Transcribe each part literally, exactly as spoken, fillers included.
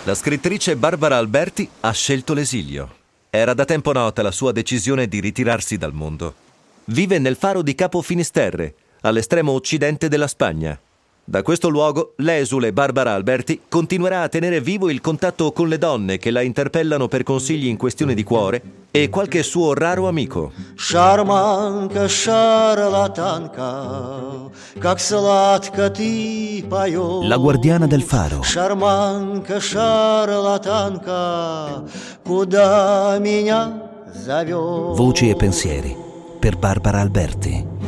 La scrittrice Barbara Alberti ha scelto l'esilio. Era da tempo nota la sua decisione di ritirarsi dal mondo. Vive nel faro di Capo Finisterre, all'estremo occidente della Spagna. Da questo luogo, l'esule Barbara Alberti continuerà a tenere vivo il contatto con le donne che la interpellano per consigli in questione di cuore e qualche suo raro amico. Шарманка, шарлатанка, как сладко ты поешь. La guardiana del faro. Шарманка, шарлатанка, куда меня зовешь. Voci e pensieri per Barbara Alberti.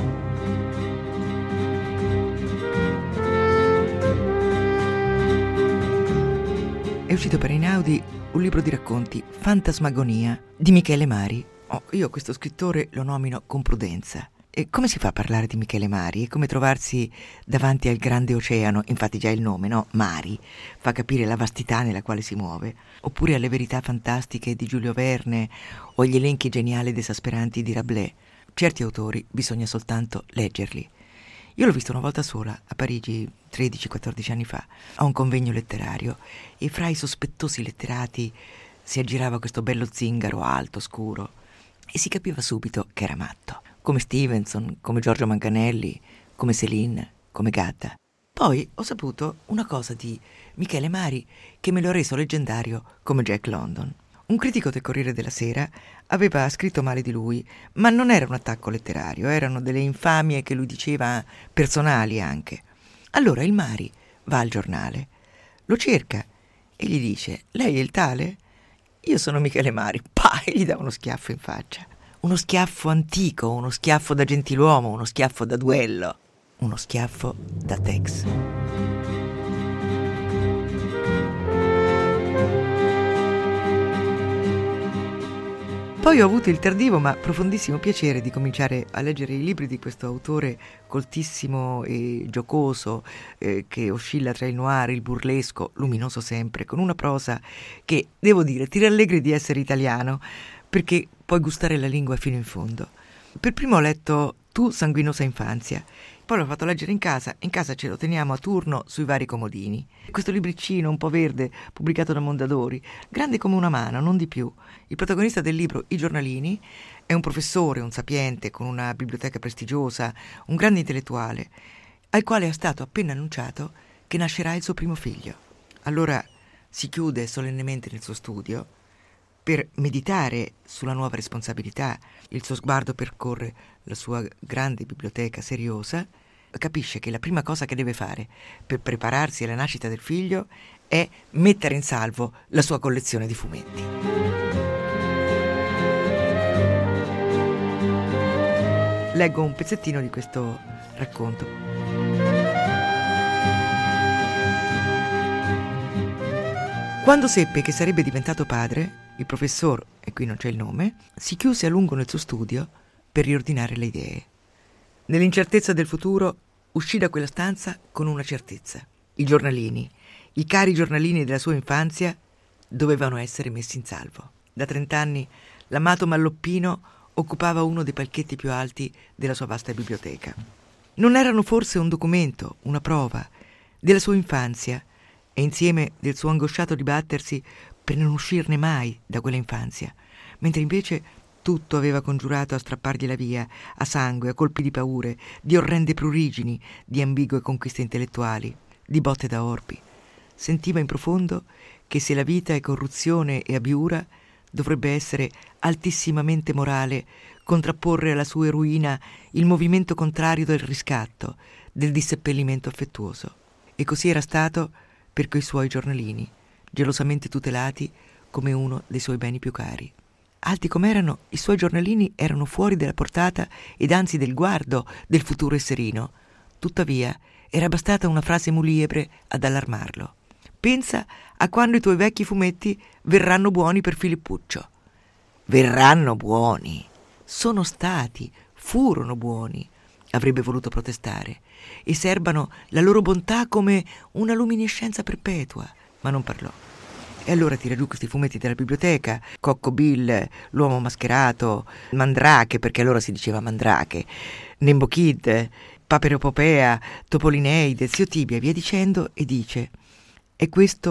È uscito per Einaudi un libro di racconti, Fantasmagonia, di Michele Mari. Oh, io questo scrittore lo nomino con prudenza. E come si fa a parlare di Michele Mari? È come trovarsi davanti al grande oceano, infatti già il nome, no? Mari, fa capire la vastità nella quale si muove. Oppure alle verità fantastiche di Giulio Verne o agli elenchi geniali ed esasperanti di Rabelais. Certi autori bisogna soltanto leggerli. Io l'ho visto una volta sola, a Parigi, tredici quattordici anni fa, a un convegno letterario, e fra i sospettosi letterati si aggirava questo bello zingaro alto, scuro, e si capiva subito che era matto, come Stevenson, come Giorgio Manganelli, come Céline, come Gatta. Poi ho saputo una cosa di Michele Mari che me lo ha reso leggendario come Jack London. Un critico del Corriere della Sera aveva scritto male di lui, ma non era un attacco letterario, erano delle infamie che lui diceva personali anche. Allora il Mari va al giornale, lo cerca e gli dice: lei è il tale? Io sono Michele Mari. Pah, e gli dà uno schiaffo in faccia. Uno schiaffo antico, uno schiaffo da gentiluomo, uno schiaffo da duello, uno schiaffo da Tex. Poi ho avuto il tardivo ma profondissimo piacere di cominciare a leggere i libri di questo autore coltissimo e giocoso, eh, che oscilla tra il noir, il burlesco, luminoso sempre, con una prosa che, devo dire, ti rallegri di essere italiano, perché puoi gustare la lingua fino in fondo. Per primo ho letto Tu, sanguinosa infanzia, poi l'ho fatto leggere in casa, in casa ce lo teniamo a turno sui vari comodini. Questo libricino un po' verde, pubblicato da Mondadori, grande come una mano, non di più. Il protagonista del libro, I giornalini, è un professore, un sapiente, con una biblioteca prestigiosa, un grande intellettuale, al quale è stato appena annunciato che nascerà il suo primo figlio. Allora si chiude solennemente nel suo studio per meditare sulla nuova responsabilità. Il suo sguardo percorre la sua grande biblioteca seriosa, capisce che la prima cosa che deve fare per prepararsi alla nascita del figlio è mettere in salvo la sua collezione di fumetti. Leggo un pezzettino di questo racconto. Quando seppe che sarebbe diventato padre, il professor, e qui non c'è il nome, si chiuse a lungo nel suo studio per riordinare le idee. Nell'incertezza del futuro uscì da quella stanza con una certezza. I giornalini, i cari giornalini della sua infanzia, dovevano essere messi in salvo. Da trent'anni l'amato malloppino occupava uno dei palchetti più alti della sua vasta biblioteca. Non erano forse un documento, una prova della sua infanzia e insieme del suo angosciato dibattersi per non uscirne mai da quella infanzia, mentre invece tutto aveva congiurato a strappargliela via, a sangue, a colpi di paure, di orrende prurigini, di ambigue conquiste intellettuali, di botte da orbi. Sentiva in profondo che se la vita è corruzione e abiura, dovrebbe essere altissimamente morale contrapporre alla sua ruina il movimento contrario del riscatto, del disseppellimento affettuoso. E così era stato per quei suoi giornalini, gelosamente tutelati come uno dei suoi beni più cari. Alti com'erano, i suoi giornalini erano fuori della portata ed anzi del guardo del futuro esserino. Tuttavia, era bastata una frase muliebre ad allarmarlo. Pensa a quando i tuoi vecchi fumetti verranno buoni per Filippuccio. Verranno buoni. Sono stati, furono buoni, avrebbe voluto protestare, e serbano la loro bontà come una luminescenza perpetua, ma non parlò. E allora tira giù questi fumetti dalla biblioteca, Cocco Bill, l'uomo mascherato, Mandrake, perché allora si diceva Mandrake, Nembo Kid, Paperopopea, Topolineide, Zio Tibia, via dicendo, e dice: è questo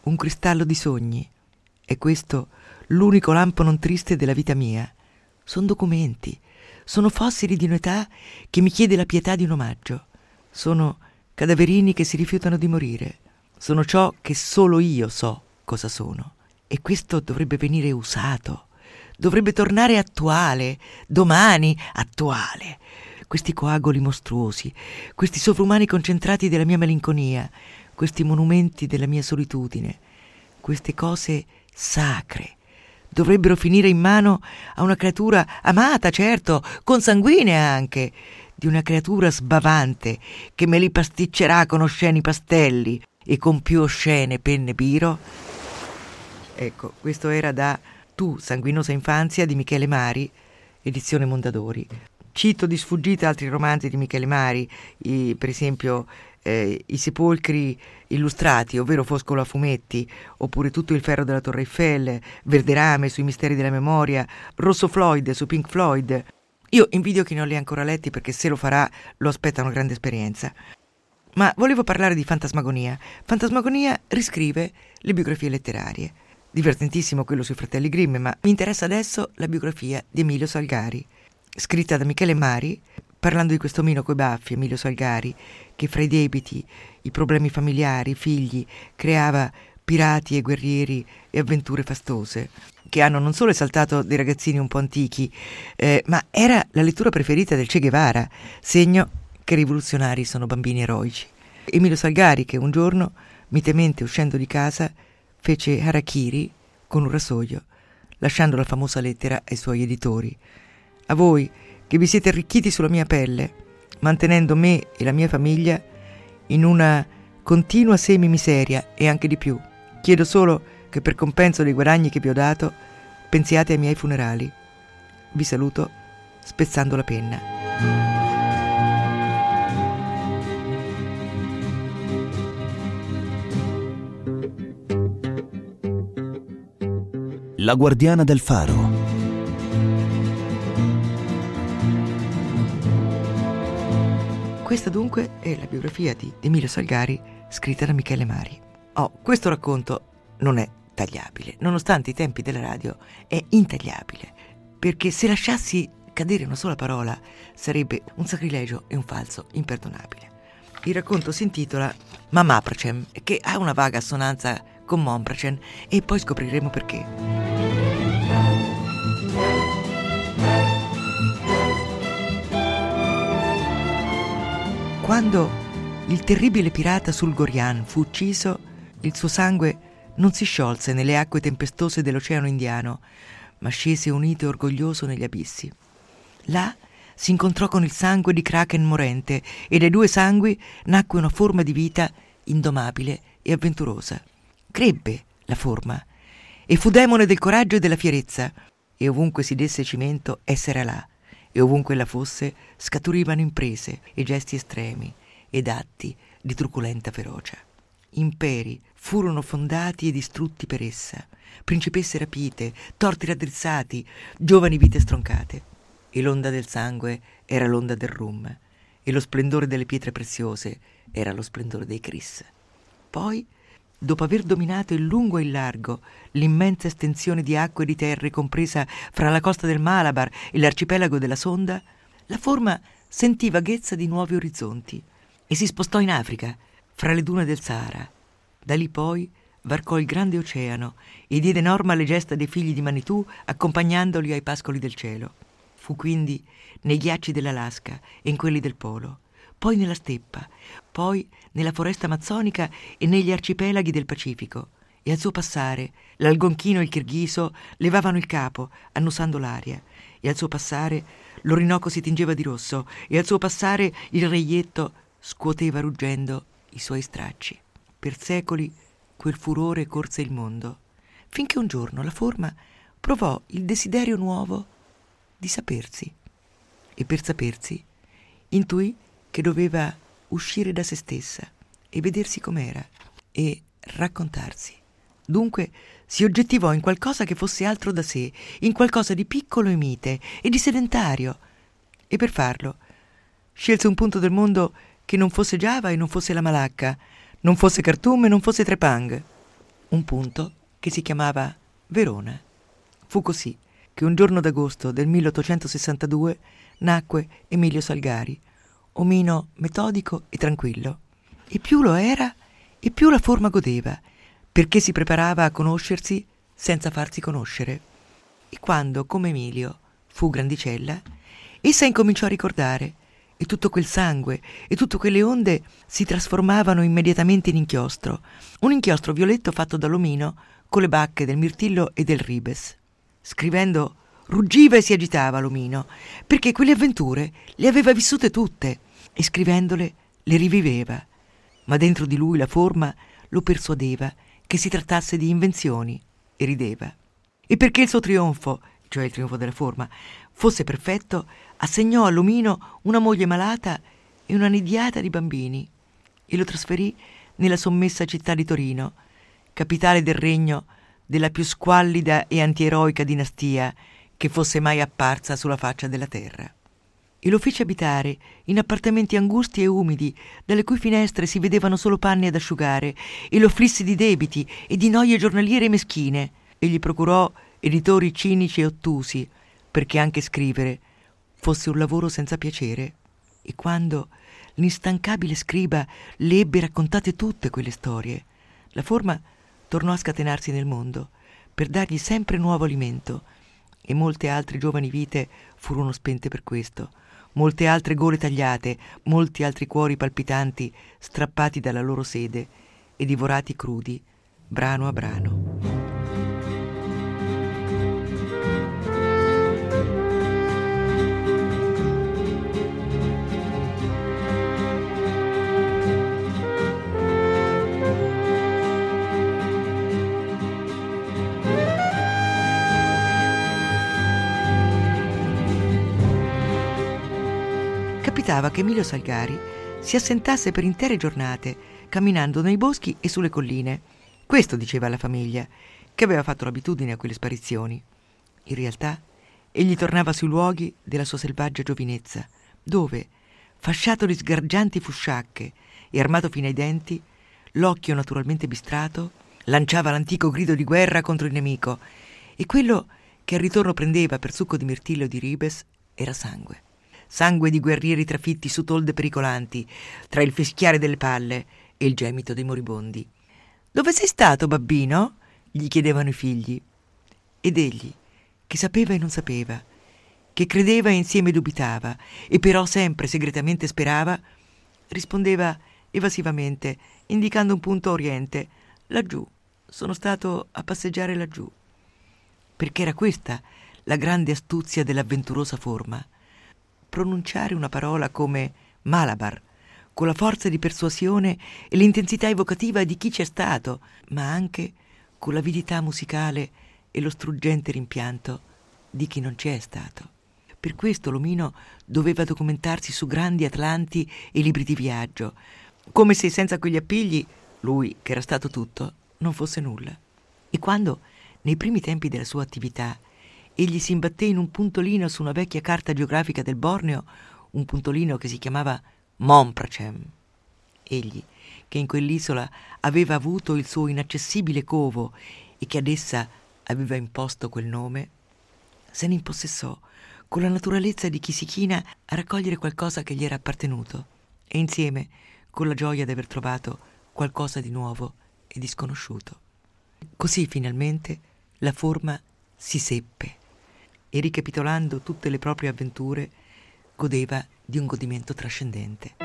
un cristallo di sogni. È questo l'unico lampo non triste della vita mia. Sono documenti, sono fossili di un'età che mi chiede la pietà di un omaggio. Sono cadaverini che si rifiutano di morire. Sono ciò che solo io so cosa sono. E questo dovrebbe venire usato, dovrebbe tornare attuale, domani attuale. Questi coaguli mostruosi, questi sovrumani concentrati della mia malinconia, questi monumenti della mia solitudine, queste cose sacre, dovrebbero finire in mano a una creatura amata, certo, consanguinea anche, di una creatura sbavante che me li pasticcerà con osceni pastelli e con più oscene penne biro. Ecco, questo era da Tu, sanguinosa infanzia di Michele Mari, edizione Mondadori. Cito di sfuggita altri romanzi di Michele Mari, i, per esempio eh, I sepolcri illustrati, ovvero Foscolo a fumetti, oppure Tutto il ferro della Torre Eiffel, Verderame sui misteri della memoria, Rosso Floyd su Pink Floyd. Io invidio chi non li ha ancora letti, perché se lo farà lo aspetta una grande esperienza. Ma volevo parlare di Fantasmagonia. Fantasmagonia riscrive le biografie letterarie. Divertentissimo quello sui fratelli Grimm, ma mi interessa adesso la biografia di Emilio Salgari, scritta da Michele Mari, parlando di questo omino coi baffi, Emilio Salgari, che fra i debiti, i problemi familiari, i figli, creava pirati e guerrieri e avventure fastose, che hanno non solo esaltato dei ragazzini un po' antichi, eh, ma era la lettura preferita del Che Guevara, segno che i rivoluzionari sono bambini eroici. Emilio Salgari, che un giorno, mitemente uscendo di casa, fece harakiri con un rasoio, lasciando la famosa lettera ai suoi editori. A voi, che vi siete arricchiti sulla mia pelle, mantenendo me e la mia famiglia in una continua semi-miseria e anche di più, chiedo solo che per compenso dei guadagni che vi ho dato, pensiate ai miei funerali. Vi saluto spezzando la penna. La guardiana del faro. Questa dunque è la biografia di Emilio Salgari, scritta da Michele Mari. Oh, questo racconto non è tagliabile, nonostante i tempi della radio è intagliabile, perché se lasciassi cadere una sola parola sarebbe un sacrilegio e un falso imperdonabile. Il racconto si intitola Mamapracem, che ha una vaga assonanza con Mompracem, e poi scopriremo perché. Quando il terribile pirata Sulgorian fu ucciso, il suo sangue non si sciolse nelle acque tempestose dell'Oceano Indiano, ma scese unito e orgoglioso negli abissi. Là si incontrò con il sangue di Kraken morente, e dai due sangui nacque una forma di vita indomabile e avventurosa. Crebbe la forma e fu demone del coraggio e della fierezza, e ovunque si desse cimento essere là, e ovunque ella fosse scaturivano imprese e gesti estremi ed atti di truculenta ferocia. Imperi furono fondati e distrutti per essa, principesse rapite, torti raddrizzati, giovani vite stroncate. E l'onda del sangue era l'onda del rum, e lo splendore delle pietre preziose era lo splendore dei Chris. Poi, dopo aver dominato il lungo e il largo, l'immensa estensione di acque e di terre compresa fra la costa del Malabar e l'arcipelago della Sonda, la forma sentì vaghezza di nuovi orizzonti e si spostò in Africa, fra le dune del Sahara. Da lì poi varcò il grande oceano e diede norma alle gesta dei figli di Manitou, accompagnandoli ai pascoli del cielo. Fu quindi nei ghiacci dell'Alaska e in quelli del Polo, poi nella steppa, poi nella foresta amazzonica e negli arcipelaghi del Pacifico, e al suo passare l'algonchino e il kirghiso levavano il capo, annusando l'aria, e al suo passare l'Orinoco si tingeva di rosso, e al suo passare il reietto scuoteva ruggendo i suoi stracci. Per secoli quel furore corse il mondo, finché un giorno la forma provò il desiderio nuovo di sapersi, e per sapersi intuì che doveva uscire da se stessa e vedersi com'era e raccontarsi. Dunque si oggettivò in qualcosa che fosse altro da sé, in qualcosa di piccolo e mite e di sedentario, e per farlo scelse un punto del mondo che non fosse Giava e non fosse la Malacca, non fosse Khartoum e non fosse Trepang, un punto che si chiamava Verona. Fu così che un giorno d'agosto del milleottocentosessantadue nacque Emilio Salgari, omino metodico e tranquillo. E più lo era, e più la forma godeva, perché si preparava a conoscersi senza farsi conoscere. E quando, come Emilio, fu grandicella, essa incominciò a ricordare, e tutto quel sangue e tutte quelle onde si trasformavano immediatamente in inchiostro, un inchiostro violetto fatto dall'omino con le bacche del mirtillo e del ribes. Scrivendo ruggiva e si agitava l'omino, perché quelle avventure le aveva vissute tutte, e scrivendole le riviveva. Ma dentro di lui la forma lo persuadeva che si trattasse di invenzioni, e rideva. E perché il suo trionfo, cioè il trionfo della forma, fosse perfetto, assegnò all'omino una moglie malata e una nidiata di bambini, e lo trasferì nella sommessa città di Torino, capitale del regno della più squallida e antieroica dinastia che fosse mai apparsa sulla faccia della terra. E lo fece abitare in appartamenti angusti e umidi, dalle cui finestre si vedevano solo panni ad asciugare, e lo afflisse di debiti e di noie giornaliere meschine, e gli procurò editori cinici e ottusi, perché anche scrivere fosse un lavoro senza piacere. E quando l'instancabile scriba le ebbe raccontate tutte quelle storie, la forma tornò a scatenarsi nel mondo per dargli sempre nuovo alimento, e molte altre giovani vite furono spente per questo, molte altre gole tagliate, molti altri cuori palpitanti strappati dalla loro sede e divorati crudi, brano a brano. Capitava che Emilio Salgari si assentasse per intere giornate camminando nei boschi e sulle colline. Questo diceva alla famiglia, che aveva fatto l'abitudine a quelle sparizioni. In realtà egli tornava sui luoghi della sua selvaggia giovinezza, dove, fasciato di sgargianti fusciacche e armato fino ai denti, l'occhio naturalmente bistrato lanciava l'antico grido di guerra contro il nemico, e quello che al ritorno prendeva per succo di mirtillo e di ribes era sangue. Sangue di guerrieri trafitti su tolde pericolanti, tra il fischiare delle palle e il gemito dei moribondi. «Dove sei stato, babbino?» gli chiedevano i figli. Ed egli, che sapeva e non sapeva, che credeva e insieme dubitava, e però sempre segretamente sperava, rispondeva evasivamente, indicando un punto a oriente: «Laggiù, sono stato a passeggiare laggiù». Perché era questa la grande astuzia dell'avventurosa forma: pronunciare una parola come Malabar, con la forza di persuasione e l'intensità evocativa di chi c'è stato, ma anche con l'avidità musicale e lo struggente rimpianto di chi non c'è stato. Per questo l'omino doveva documentarsi su grandi atlanti e libri di viaggio, come se senza quegli appigli lui, che era stato tutto, non fosse nulla. E quando, nei primi tempi della sua attività, egli si imbatté in un puntolino su una vecchia carta geografica del Borneo, un puntolino che si chiamava Monpracem. Egli, che in quell'isola aveva avuto il suo inaccessibile covo e che ad essa aveva imposto quel nome, se ne impossessò con la naturalezza di chi si china a raccogliere qualcosa che gli era appartenuto, e insieme con la gioia di aver trovato qualcosa di nuovo e di sconosciuto. Così finalmente la forma si seppe, e ricapitolando tutte le proprie avventure godeva di un godimento trascendente.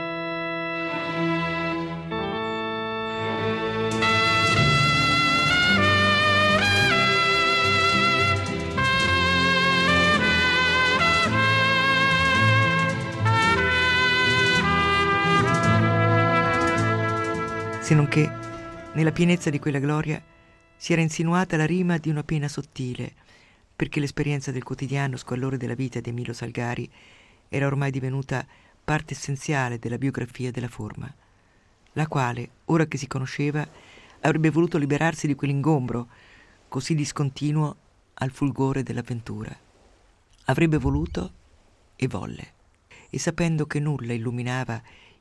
Se non che nella pienezza di quella gloria si era insinuata la rima di una pena sottile, perché l'esperienza del quotidiano squallore della vita di Emilio Salgari era ormai divenuta parte essenziale della biografia della forma, la quale, ora che si conosceva, avrebbe voluto liberarsi di quell'ingombro così discontinuo al fulgore dell'avventura. Avrebbe voluto e volle, e sapendo che nulla illuminava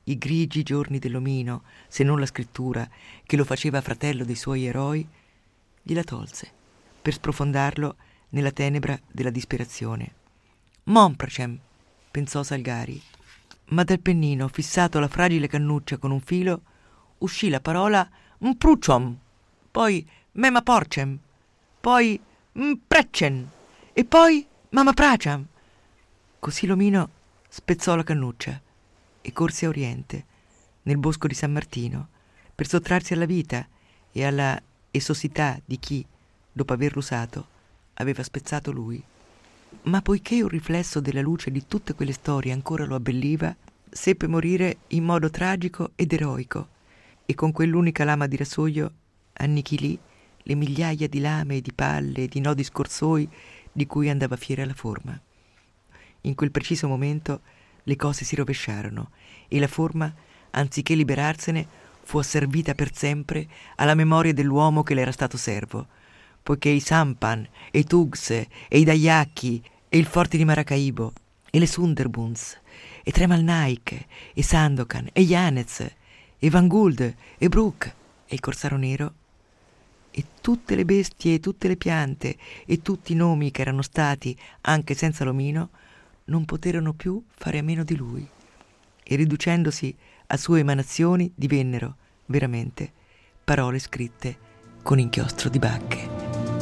i grigi giorni dell'omino, se non la scrittura che lo faceva fratello dei suoi eroi, gliela tolse per sprofondarlo nella tenebra della disperazione. Monpracem, pensò Salgari, ma dal pennino, fissato alla fragile cannuccia con un filo, uscì la parola mpruciom, poi memaporcem, poi mprecen e poi mamapraciam. Così l'omino spezzò la cannuccia e corse a oriente, nel bosco di San Martino, per sottrarsi alla vita e alla esosità di chi, dopo averlo usato, aveva spezzato lui. Ma poiché un riflesso della luce di tutte quelle storie ancora lo abbelliva, seppe morire in modo tragico ed eroico, e con quell'unica lama di rasoio annichilì le migliaia di lame e di palle e di nodi scorsoi di cui andava fiera la forma. In quel preciso momento le cose si rovesciarono e la forma, anziché liberarsene, fu asservita per sempre alla memoria dell'uomo che le era stato servo, poiché i Sampan, e i Tugs, e i Dayaki, e il forte di Maracaibo, e le Sunderbuns, e Tremal Naik, e Sandokan, e Yanez, e Van Guld, e Brook, e il Corsaro Nero, e tutte le bestie e tutte le piante e tutti i nomi che erano stati, anche senza l'omino, non poterono più fare a meno di lui, e riducendosi a sue emanazioni divennero, veramente, parole scritte con inchiostro di bacche.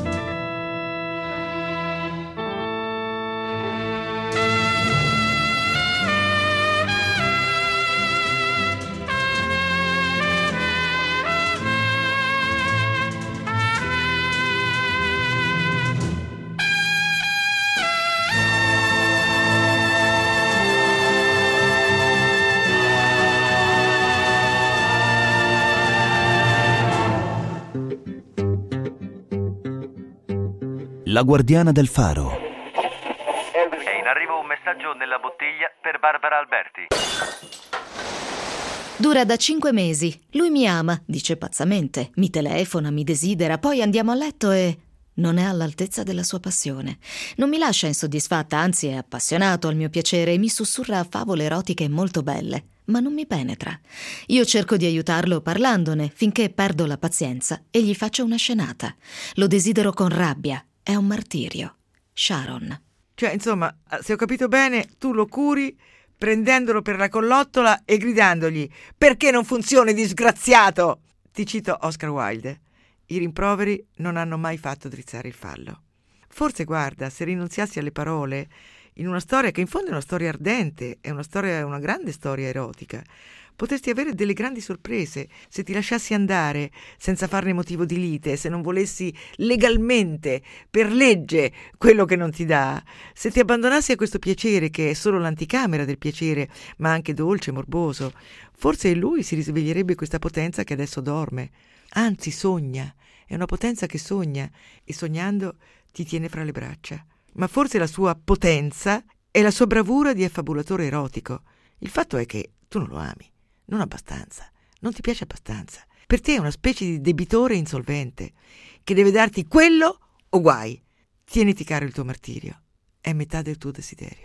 La guardiana del faro. È in arrivo un messaggio nella bottiglia per Barbara Alberti. Dura da cinque mesi. Lui mi ama, dice pazzamente, mi telefona, mi desidera, poi andiamo a letto e non è all'altezza della sua passione. Non mi lascia insoddisfatta, anzi è appassionato al mio piacere e mi sussurra favole erotiche molto belle, ma non mi penetra. Io cerco di aiutarlo parlandone finché perdo la pazienza e gli faccio una scenata. Lo desidero con rabbia. È un martirio. Sharon. Cioè, insomma, se ho capito bene, tu lo curi prendendolo per la collottola e gridandogli «Perché non funzioni, disgraziato?» Ti cito Oscar Wilde. I rimproveri non hanno mai fatto drizzare il fallo. Forse, guarda, se rinunziassi alle parole in una storia che in fondo è una storia ardente, è una storia, una grande storia erotica, potresti avere delle grandi sorprese se ti lasciassi andare senza farne motivo di lite, se non volessi legalmente, per legge, quello che non ti dà, se ti abbandonassi a questo piacere che è solo l'anticamera del piacere, ma anche dolce, morboso. Forse in lui si risveglierebbe questa potenza che adesso dorme, anzi sogna, è una potenza che sogna e sognando ti tiene fra le braccia. Ma forse la sua potenza è la sua bravura di affabulatore erotico. Il fatto è che tu non lo ami. Non abbastanza, non ti piace abbastanza. Per te è una specie di debitore insolvente che deve darti quello o guai. Tieniti caro il tuo martirio, è metà del tuo desiderio.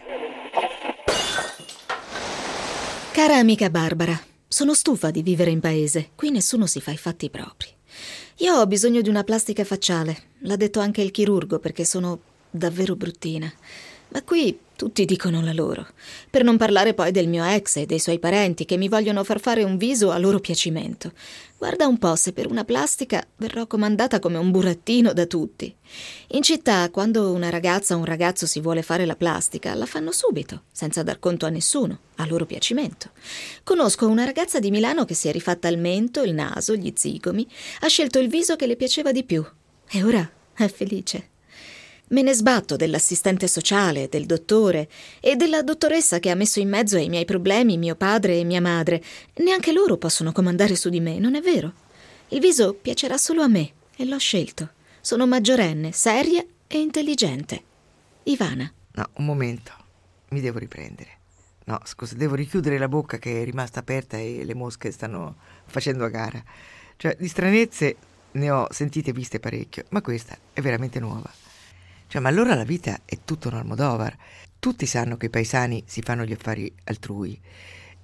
Cara amica Barbara, sono stufa di vivere in paese. Qui nessuno si fa i fatti propri. Io ho bisogno di una plastica facciale. L'ha detto anche il chirurgo perché sono davvero bruttina. Ma qui tutti dicono la loro. Per non parlare poi del mio ex e dei suoi parenti che mi vogliono far fare un viso a loro piacimento. Guarda un po' se per una plastica verrò comandata come un burattino da tutti. In città, quando una ragazza o un ragazzo si vuole fare la plastica, la fanno subito, senza dar conto a nessuno, a loro piacimento. Conosco una ragazza di Milano che si è rifatta il mento, il naso, gli zigomi, ha scelto il viso che le piaceva di più e ora è felice. Me ne sbatto dell'assistente sociale, del dottore e della dottoressa che ha messo in mezzo ai miei problemi mio padre e mia madre. Neanche loro possono comandare su di me, non è vero? Il viso piacerà solo a me e l'ho scelto. Sono maggiorenne, seria e intelligente. Ivana. No, un momento, mi devo riprendere. No, scusa, devo richiudere la bocca che è rimasta aperta e le mosche stanno facendo a gara. Cioè, di stranezze ne ho sentite e viste parecchio, ma questa è veramente nuova. Cioè, ma allora la vita è tutto un Almodovar. Tutti sanno che i paesani si fanno gli affari altrui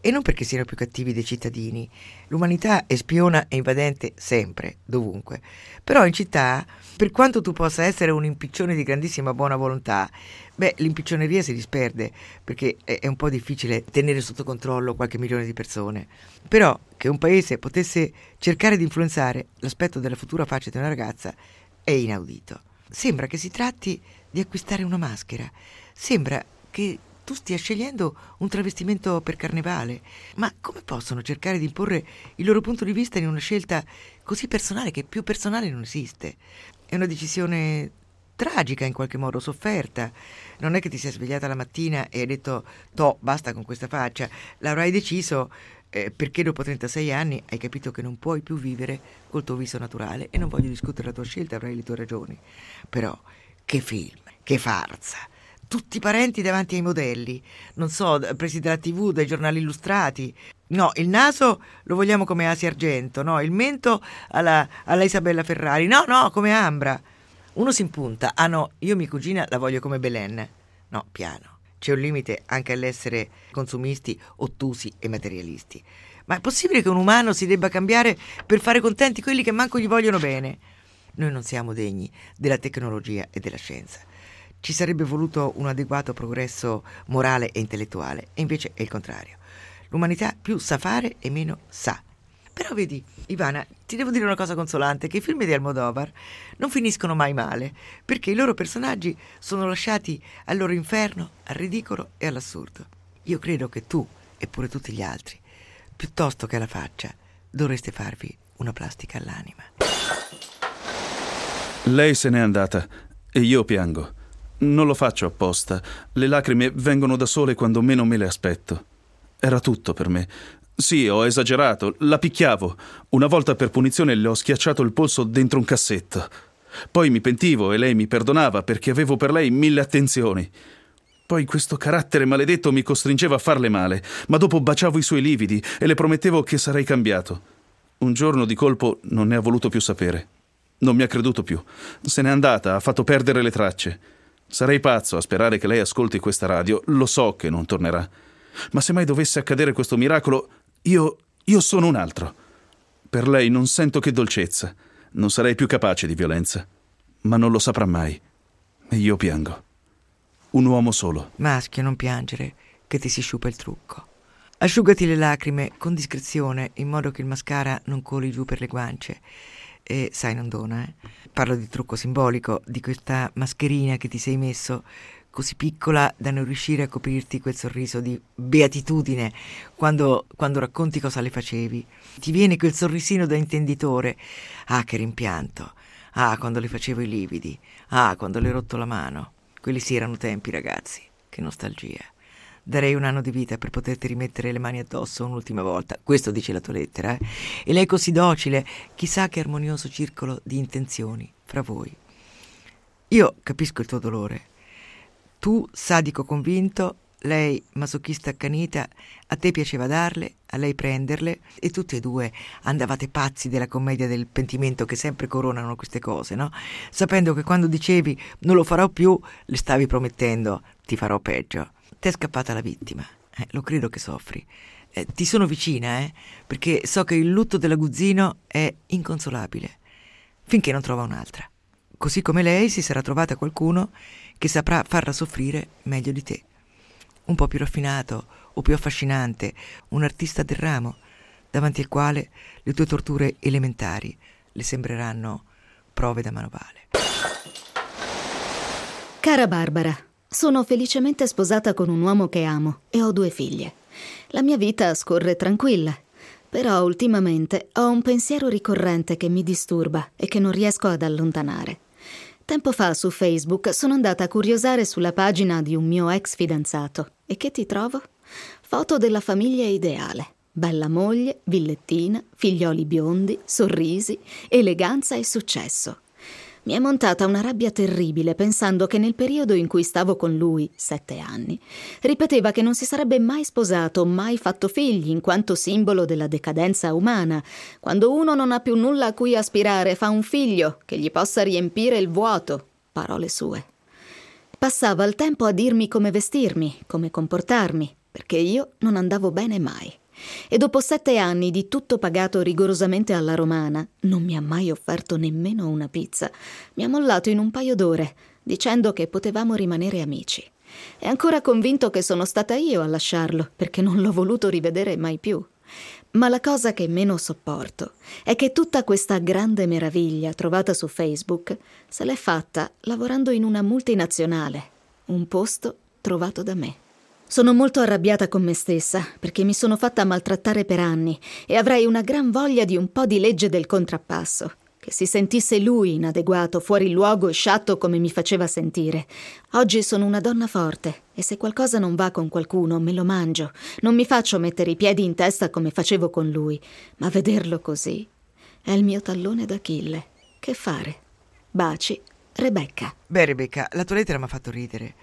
E non perché siano più cattivi dei cittadini. L'umanità è spiona e invadente sempre, dovunque. Però in città, per quanto tu possa essere un impiccione di grandissima buona volontà, beh, l'impiccioneria si disperde, perché è un po' difficile tenere sotto controllo qualche milione di persone. Però che un paese potesse cercare di influenzare l'aspetto della futura faccia di una ragazza è inaudito. Sembra che si tratti di acquistare una maschera. Sembra che tu stia scegliendo un travestimento per carnevale. Ma come possono cercare di imporre il loro punto di vista in una scelta così personale, che più personale non esiste? È una decisione tragica, in qualche modo sofferta. Non è che ti sei svegliata la mattina e hai detto toh, basta con questa faccia. L'avrai deciso eh, perché dopo trentasei anni hai capito che non puoi più vivere col tuo viso naturale. E non voglio discutere la tua scelta, avrai le tue ragioni. Però che film, che farsa. Tutti i parenti davanti ai modelli, non so, presi dalla tivù, dai giornali illustrati. No, il naso lo vogliamo come Asia Argento, no, il mento alla, alla Isabella Ferrari, no, no, come Ambra. Uno si impunta, ah no, io mia cugina la voglio come Belen. No, piano, c'è un limite anche all'essere consumisti, ottusi e materialisti. Ma è possibile che un umano si debba cambiare per fare contenti quelli che manco gli vogliono bene? Noi non siamo degni della tecnologia e della scienza. Ci sarebbe voluto un adeguato progresso morale e intellettuale, e invece è il contrario. L'umanità più sa fare e meno sa. Però vedi, Ivana, ti devo dire una cosa consolante, che i film di Almodovar non finiscono mai male, perché i loro personaggi sono lasciati al loro inferno, al ridicolo e all'assurdo. Io credo che tu, e pure tutti gli altri, piuttosto che alla faccia, dovreste farvi una plastica all'anima. Lei se n'è andata e io piango. Non lo faccio apposta. Le lacrime vengono da sole quando meno me le aspetto. Era tutto per me. Sì, ho esagerato, la picchiavo. Una volta per punizione le ho schiacciato il polso dentro un cassetto. Poi mi pentivo e lei mi perdonava perché avevo per lei mille attenzioni. Poi questo carattere maledetto mi costringeva a farle male, ma dopo baciavo i suoi lividi e le promettevo che sarei cambiato. Un giorno di colpo non ne ha voluto più sapere. Non mi ha creduto più. Se n'è andata, ha fatto perdere le tracce. Sarei pazzo a sperare che lei ascolti questa radio. Lo so che non tornerà. Ma se mai dovesse accadere questo miracolo, io, io sono un altro. Per lei non sento che dolcezza. Non sarei più capace di violenza. Ma non lo saprà mai. E io piango. Un uomo solo. Maschio, non piangere, che ti si sciupa il trucco. Asciugati le lacrime con discrezione, in modo che il mascara non coli giù per le guance. E sai, non dona, eh? Parlo di trucco simbolico, di questa mascherina che ti sei messo, così piccola da non riuscire a coprirti quel sorriso di beatitudine quando, quando racconti cosa le facevi. Ti viene quel sorrisino da intenditore. Ah, che rimpianto. Ah, quando le facevo i lividi. Ah, quando le ho rotto la mano. Quelli sì erano tempi, ragazzi. Che nostalgia. Darei un anno di vita per poterti rimettere le mani addosso un'ultima volta. Questo dice la tua lettera, eh? E lei così docile, chissà che armonioso circolo di intenzioni fra voi. Io capisco il tuo dolore. Tu, sadico convinto, lei, masochista accanita, a te piaceva darle, a lei prenderle, e tutti e due andavate pazzi della commedia del pentimento che sempre coronano queste cose, no? Sapendo che quando dicevi non lo farò più, le stavi promettendo ti farò peggio. T'è scappata la vittima, eh, lo credo che soffri. Eh, ti sono vicina, eh, perché so che il lutto dell'aguzzino è inconsolabile, finché non trova un'altra. Così come lei si sarà trovata qualcuno che saprà farla soffrire meglio di te. Un po' più raffinato o più affascinante, un artista del ramo, davanti al quale le tue torture elementari le sembreranno prove da manovale. Cara Barbara, sono felicemente sposata con un uomo che amo e ho due figlie. La mia vita scorre tranquilla, però ultimamente ho un pensiero ricorrente che mi disturba e che non riesco ad allontanare. Tempo fa su Facebook sono andata a curiosare sulla pagina di un mio ex fidanzato. E che ti trovo? Foto della famiglia ideale. Bella moglie, villettina, figlioli biondi, sorrisi, eleganza e successo. Mi è montata una rabbia terribile pensando che nel periodo in cui stavo con lui, sette anni, ripeteva che non si sarebbe mai sposato, mai fatto figli, in quanto simbolo della decadenza umana. Quando uno non ha più nulla a cui aspirare, fa un figlio che gli possa riempire il vuoto. Parole sue. Passava il tempo a dirmi come vestirmi, come comportarmi, perché io non andavo bene mai. E dopo sette anni di tutto pagato rigorosamente alla romana, non mi ha mai offerto nemmeno una pizza. Mi ha mollato in un paio d'ore, dicendo che potevamo rimanere amici. È ancora convinto che sono stata io a lasciarlo, perché non l'ho voluto rivedere mai più. Ma la cosa che meno sopporto è che tutta questa grande meraviglia trovata su Facebook se l'è fatta lavorando in una multinazionale, un posto trovato da me. Sono molto arrabbiata con me stessa perché mi sono fatta maltrattare per anni e avrei una gran voglia di un po' di legge del contrappasso. Che si sentisse lui inadeguato, fuori luogo e sciatto come mi faceva sentire. Oggi sono una donna forte e se qualcosa non va con qualcuno me lo mangio. Non mi faccio mettere i piedi in testa come facevo con lui, ma vederlo così è il mio tallone d'Achille. Che fare? Baci, Rebecca. Beh, Rebecca, la tua lettera mi ha fatto ridere.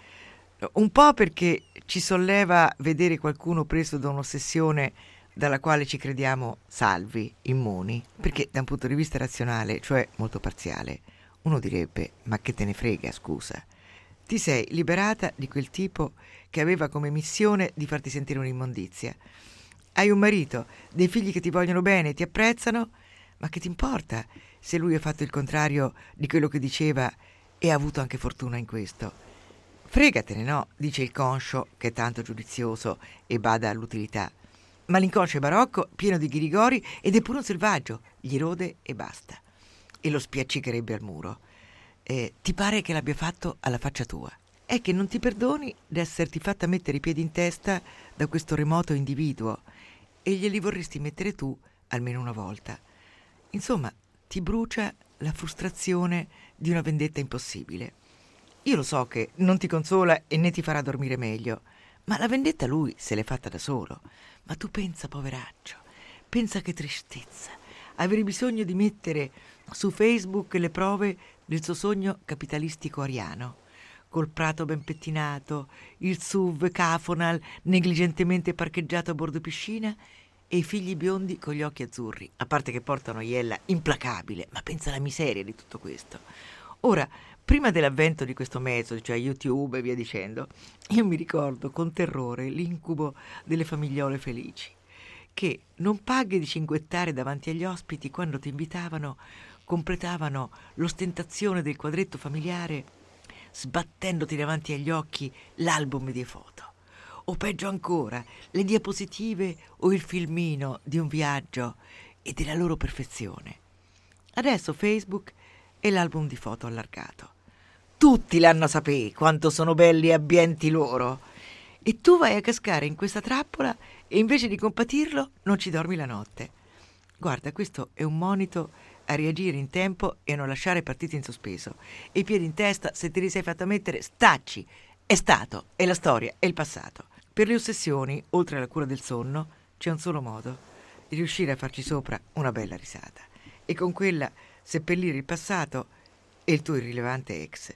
Un po' perché ci solleva vedere qualcuno preso da un'ossessione dalla quale ci crediamo salvi, immuni, perché da un punto di vista razionale, cioè molto parziale, uno direbbe: ma che te ne frega, scusa. Ti sei liberata di quel tipo che aveva come missione di farti sentire un'immondizia. Hai un marito, dei figli che ti vogliono bene, ti apprezzano, ma che ti importa se lui ha fatto il contrario di quello che diceva e ha avuto anche fortuna in questo? Fregatene, no, dice il conscio, che è tanto giudizioso e bada all'utilità. Ma l'inconscio è barocco, pieno di ghirigori ed è pure un selvaggio, gli rode e basta. E lo spiaccicherebbe al muro. Eh, ti pare che l'abbia fatto alla faccia tua? È che non ti perdoni d'esserti fatta mettere i piedi in testa da questo remoto individuo e glieli vorresti mettere tu almeno una volta. Insomma, ti brucia la frustrazione di una vendetta impossibile. Io lo so che non ti consola e né ti farà dormire meglio, ma la vendetta lui se l'è fatta da solo. Ma tu pensa, poveraccio, pensa che tristezza avere bisogno di mettere su Facebook le prove del suo sogno capitalistico ariano, col prato ben pettinato, il S U V Cafonal negligentemente parcheggiato a bordo piscina e i figli biondi con gli occhi azzurri, a parte che portano iella implacabile, ma pensa alla miseria di tutto questo. Ora, prima dell'avvento di questo mezzo, cioè YouTube e via dicendo, io mi ricordo con terrore l'incubo delle famigliole felici, che, non paghe di cinguettare davanti agli ospiti quando ti invitavano, completavano l'ostentazione del quadretto familiare sbattendoti davanti agli occhi l'album di foto. O peggio ancora, le diapositive o il filmino di un viaggio e della loro perfezione. Adesso Facebook è l'album di foto allargato. Tutti l'hanno a sapere quanto sono belli e abbienti loro. E tu vai a cascare in questa trappola e invece di compatirlo non ci dormi la notte. Guarda, questo è un monito a reagire in tempo e a non lasciare partite in sospeso. E i piedi in testa, se te li sei fatta mettere, stacci. È stato, è la storia, è il passato. Per le ossessioni, oltre alla cura del sonno, c'è un solo modo: riuscire a farci sopra una bella risata. E con quella seppellire il passato e il tuo irrilevante ex.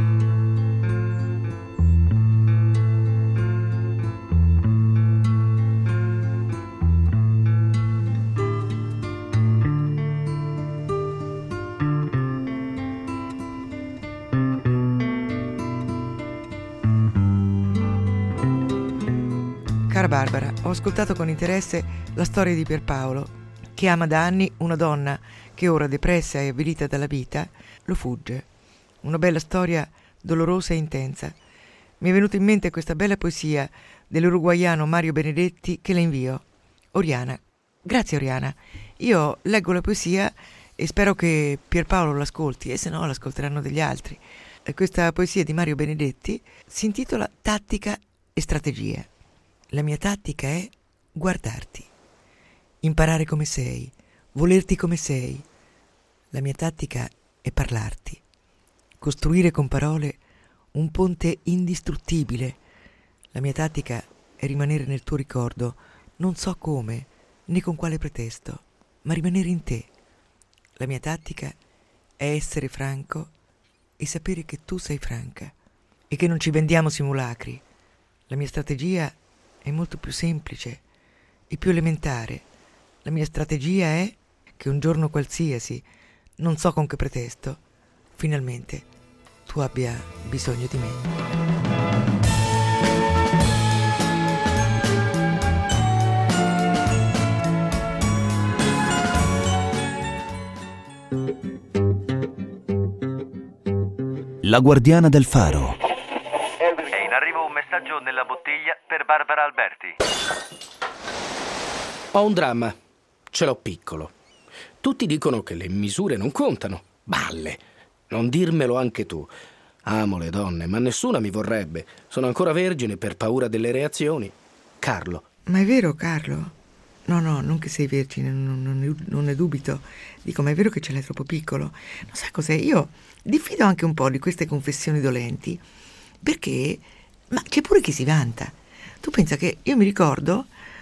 Cara Barbara, ho ascoltato con interesse la storia di Pierpaolo, che ama da anni una donna che ora, depressa e avvilita dalla vita, lo fugge. Una bella storia dolorosa e intensa. Mi è venuta in mente questa bella poesia dell'uruguaiano Mario Benedetti che le invio. Oriana. Grazie Oriana. Io leggo la poesia e spero che Pierpaolo l'ascolti, e se no l'ascolteranno degli altri. Questa poesia di Mario Benedetti si intitola Tattica e strategia. La mia tattica è guardarti, imparare come sei, volerti come sei. La mia tattica è parlarti, costruire con parole un ponte indistruttibile. La mia tattica è rimanere nel tuo ricordo, non so come, né con quale pretesto, ma rimanere in te. La mia tattica è essere franco e sapere che tu sei franca e che non ci vendiamo simulacri. La mia strategia è molto più semplice e più elementare. La mia strategia è che un giorno qualsiasi, non so con che pretesto, finalmente tu abbia bisogno di me. La guardiana del faro. È in arrivo un messaggio nella bottiglia per Barbara Alberti. Ho un dramma. Ce l'ho piccolo. Tutti dicono che le misure non contano. Balle. Non dirmelo anche tu. Amo le donne, ma nessuna mi vorrebbe. Sono ancora vergine per paura delle reazioni. Carlo. Ma è vero, Carlo? No, no, non che sei vergine, non, non, ne, non ne dubito. Dico, ma è vero che ce l'hai troppo piccolo? Non sai cos'è? Io diffido anche un po' di queste confessioni dolenti, perché, ma c'è pure chi si vanta. Tu pensa che io mi ricordo,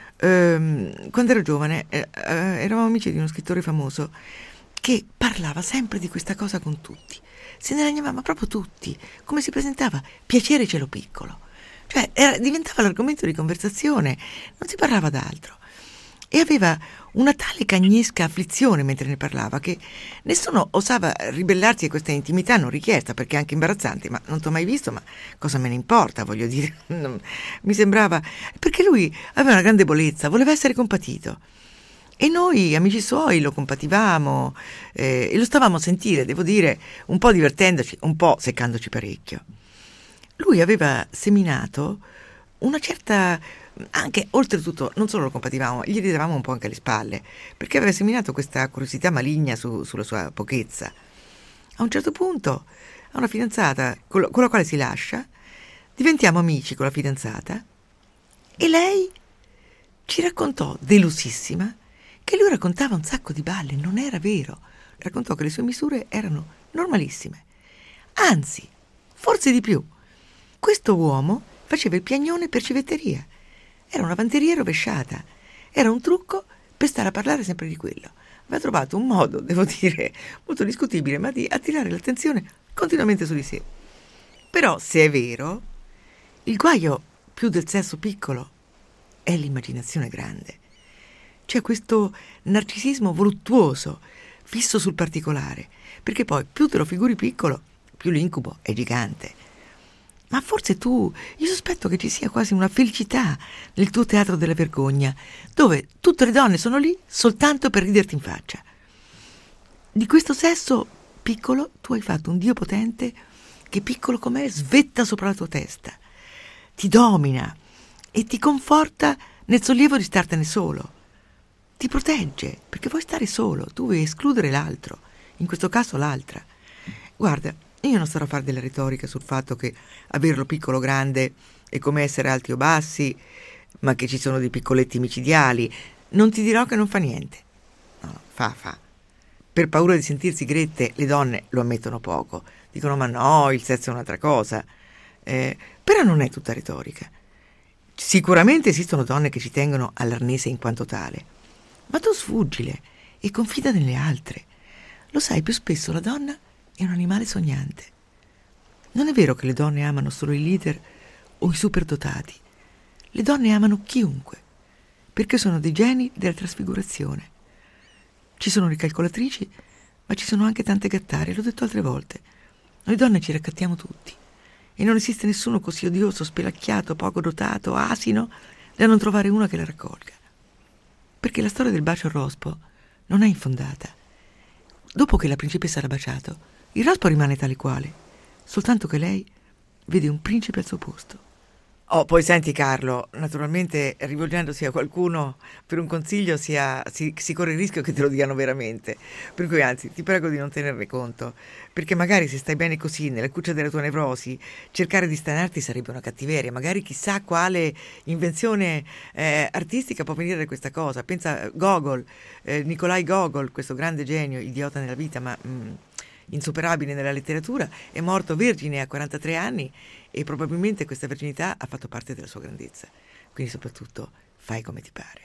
ehm, quando ero giovane, eh, eh, eravamo amici di uno scrittore famoso che parlava sempre di questa cosa con tutti. Se ne lagnava proprio tutti. Come si presentava? Piacere cielo piccolo. Cioè, era, diventava l'argomento di conversazione, non si parlava d'altro. E aveva una tale cagnesca afflizione mentre ne parlava che nessuno osava ribellarsi a questa intimità non richiesta, perché è anche imbarazzante. Ma non t'ho mai visto, ma cosa me ne importa, voglio dire. Non, mi sembrava, perché lui aveva una grande debolezza, voleva essere compatito, e noi amici suoi lo compativamo, eh, e lo stavamo a sentire, devo dire, un po' divertendoci, un po' seccandoci parecchio. Lui aveva seminato una certa, anche oltretutto non solo lo compativamo, gli ridevamo un po' anche alle spalle, perché aveva seminato questa curiosità maligna su, sulla sua pochezza. A un certo punto ha una fidanzata con la, con la quale si lascia, diventiamo amici con la fidanzata, e lei ci raccontò, delusissima, che lui raccontava un sacco di balle. Non era vero. Raccontò che le sue misure erano normalissime, anzi, forse di più. Questo uomo faceva il piagnone per civetteria. Era una vanteria rovesciata. Era un trucco per stare a parlare sempre di quello. Aveva trovato un modo, devo dire, molto discutibile, ma di attirare l'attenzione continuamente su di sé. Però, se è vero, il guaio più del sesso piccolo è l'immaginazione grande. C'è questo narcisismo voluttuoso, fisso sul particolare, perché poi più te lo figuri piccolo, più l'incubo è gigante. Ma forse tu, io sospetto che ci sia quasi una felicità nel tuo teatro della vergogna, dove tutte le donne sono lì soltanto per riderti in faccia. Di questo sesso piccolo tu hai fatto un dio potente che, piccolo com'è, svetta sopra la tua testa, ti domina e ti conforta nel sollievo di startene solo. Ti protegge, perché vuoi stare solo, tu vuoi escludere l'altro, in questo caso l'altra. Guarda, io non starò a fare della retorica sul fatto che averlo piccolo o grande è come essere alti o bassi, ma che ci sono dei piccoletti micidiali. Non ti dirò che non fa niente. No, no, fa, fa. Per paura di sentirsi grette, le donne lo ammettono poco. Dicono, ma no, il sesso è un'altra cosa. Eh, però non è tutta retorica. Sicuramente esistono donne che ci tengono all'arnese in quanto tale, ma tu sfuggile e confida nelle altre. Lo sai, più spesso la donna è un animale sognante. Non è vero che le donne amano solo i leader o i superdotati. Le donne amano chiunque, perché sono dei geni della trasfigurazione. Ci sono le calcolatrici, ma ci sono anche tante gattare, l'ho detto altre volte. Noi donne ci raccattiamo tutti, e non esiste nessuno così odioso, spelacchiato, poco dotato, asino, da non trovare una che la raccolga. Perché la storia del bacio al rospo non è infondata. Dopo che la principessa l'ha baciato, il rospo rimane tale quale, soltanto che lei vede un principe al suo posto. Oh, poi senti Carlo, naturalmente rivolgendosi a qualcuno per un consiglio sia, si, si corre il rischio che te lo diano veramente. Per cui anzi, ti prego di non tenerne conto, perché magari se stai bene così, nella cuccia della tua nevrosi, cercare di stanarti sarebbe una cattiveria. Magari chissà quale invenzione eh, artistica può venire da questa cosa. Pensa a Gogol, eh, Nikolai Gogol, questo grande genio, idiota nella vita, ma mm, insuperabile nella letteratura, è morto vergine a quarantatré anni, e probabilmente questa verginità ha fatto parte della sua grandezza. Quindi soprattutto fai come ti pare.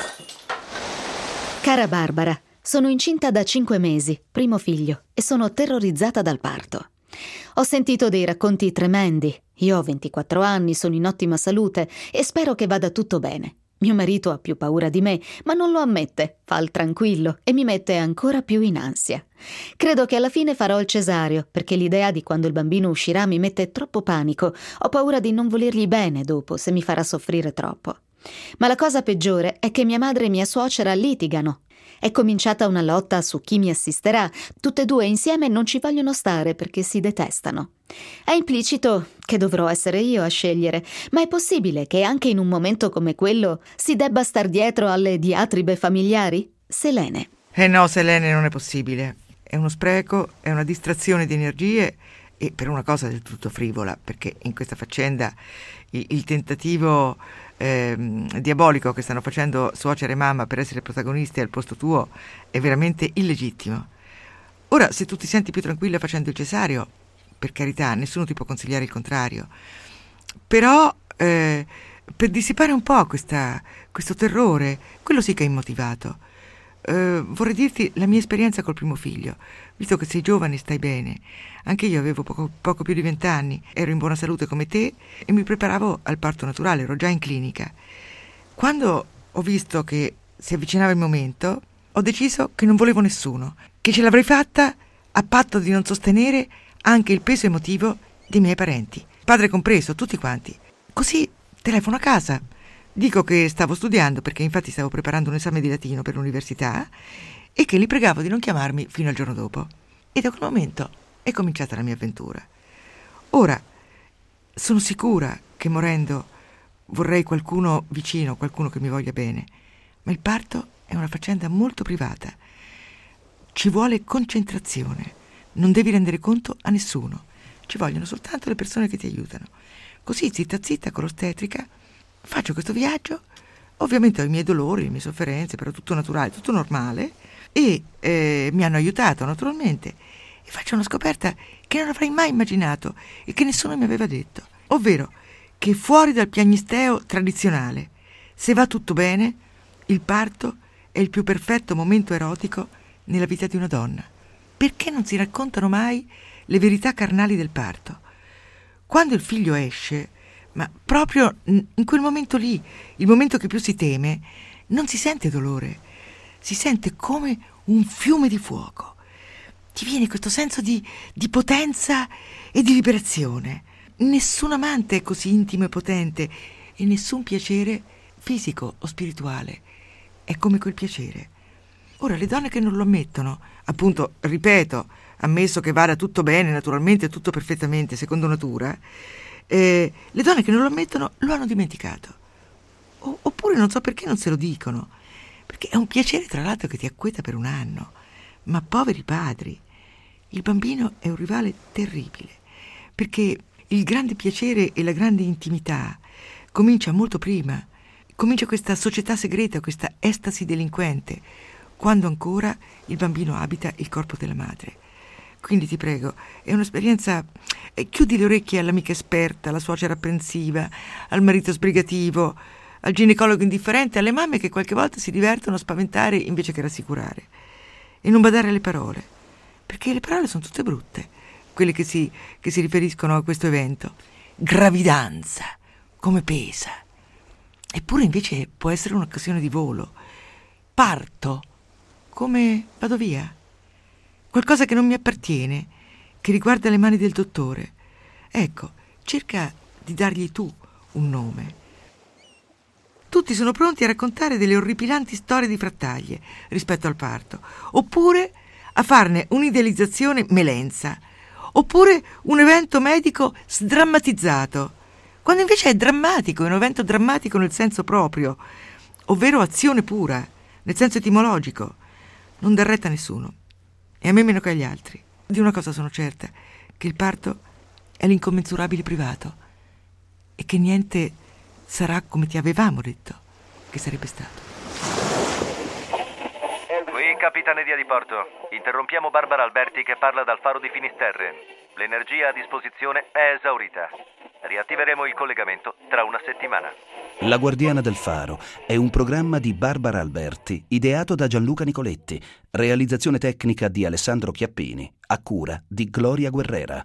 Cara Barbara, sono incinta da cinque mesi, primo figlio, e sono terrorizzata dal parto. Ho sentito dei racconti tremendi. Io ho ventiquattro anni, sono in ottima salute e spero che vada tutto bene. Mio marito ha più paura di me, ma non lo ammette, fa il tranquillo e mi mette ancora più in ansia. Credo che alla fine farò il cesareo, perché l'idea di quando il bambino uscirà mi mette troppo panico. Ho paura di non volergli bene dopo, se mi farà soffrire troppo. Ma la cosa peggiore è che mia madre e mia suocera litigano. È cominciata una lotta su chi mi assisterà. Tutte e due insieme non ci vogliono stare perché si detestano. È implicito che dovrò essere io a scegliere, ma è possibile che anche in un momento come quello si debba star dietro alle diatribe familiari? Selene. Eh no, Selene, non è possibile. È uno spreco, è una distrazione di energie e per una cosa del tutto frivola, perché in questa faccenda il, il tentativo ehm, diabolico che stanno facendo suocera e mamma per essere protagonisti al posto tuo è veramente illegittimo. Ora, se tu ti senti più tranquilla facendo il cesareo, per carità, nessuno ti può consigliare il contrario, però eh, per dissipare un po' questa, questo terrore, quello sì che è immotivato. Uh, vorrei dirti la mia esperienza col primo figlio. Visto che sei giovane e stai bene, anche io avevo poco, poco più di vent'anni, ero in buona salute come te e mi preparavo al parto naturale, ero già in clinica. Quando ho visto che si avvicinava il momento, ho deciso che non volevo nessuno, che ce l'avrei fatta a patto di non sostenere anche il peso emotivo dei miei parenti, padre compreso, tutti quanti. Così telefono a casa. Dico che stavo studiando, perché infatti stavo preparando un esame di latino per l'università, e che li pregavo di non chiamarmi fino al giorno dopo. E da quel momento è cominciata la mia avventura. Ora, sono sicura che morendo vorrei qualcuno vicino, qualcuno che mi voglia bene, ma il parto è una faccenda molto privata. Ci vuole concentrazione, non devi rendere conto a nessuno, ci vogliono soltanto le persone che ti aiutano. Così, zitta zitta, con l'ostetrica, faccio questo viaggio, ovviamente ho i miei dolori, le mie sofferenze, però tutto naturale, tutto normale, e eh, mi hanno aiutato naturalmente, e faccio una scoperta che non avrei mai immaginato e che nessuno mi aveva detto, ovvero che fuori dal piagnisteo tradizionale, se va tutto bene, il parto è il più perfetto momento erotico nella vita di una donna. Perché non si raccontano mai le verità carnali del parto? Quando il figlio esce, ma proprio in quel momento lì, il momento che più si teme, non si sente dolore, si sente come un fiume di fuoco. Ti viene questo senso di, di potenza e di liberazione. Nessun amante è così intimo e potente, e nessun piacere fisico o spirituale è come quel piacere. Ora, le donne che non lo ammettono, appunto, ripeto, ammesso che vada tutto bene, naturalmente, tutto perfettamente, secondo natura, Eh, le donne che non lo ammettono lo hanno dimenticato, o, oppure non so perché non se lo dicono, perché è un piacere tra l'altro che ti acqueta per un anno. Ma poveri padri, il bambino è un rivale terribile, perché il grande piacere e la grande intimità comincia molto prima, comincia questa società segreta, questa estasi delinquente, quando ancora il bambino abita il corpo della madre. Quindi ti prego, è un'esperienza. Eh, chiudi le orecchie all'amica esperta, alla suocera apprensiva, al marito sbrigativo, al ginecologo indifferente, alle mamme che qualche volta si divertono a spaventare invece che rassicurare. E non badare alle parole, perché le parole sono tutte brutte, quelle che si, che si riferiscono a questo evento. Gravidanza, come pesa. Eppure invece può essere un'occasione di volo. Parto, come vado via. Qualcosa che non mi appartiene, che riguarda le mani del dottore. Ecco, cerca di dargli tu un nome. Tutti sono pronti a raccontare delle orripilanti storie di frattaglie rispetto al parto, oppure a farne un'idealizzazione melenza, oppure un evento medico sdrammatizzato, quando invece è drammatico, è un evento drammatico nel senso proprio, ovvero azione pura, nel senso etimologico. Non dà retta a nessuno. E a me meno che agli altri. Di una cosa sono certa, che il parto è l'incommensurabile privato e che niente sarà come ti avevamo detto che sarebbe stato. Qui Capitaneria di Porto. Interrompiamo Barbara Alberti che parla dal faro di Finisterre. L'energia a disposizione è esaurita. Riattiveremo il collegamento tra una settimana. La Guardiana del Faro è un programma di Barbara Alberti, ideato da Gianluca Nicoletti, realizzazione tecnica di Alessandro Chiappini, a cura di Gloria Guerrera.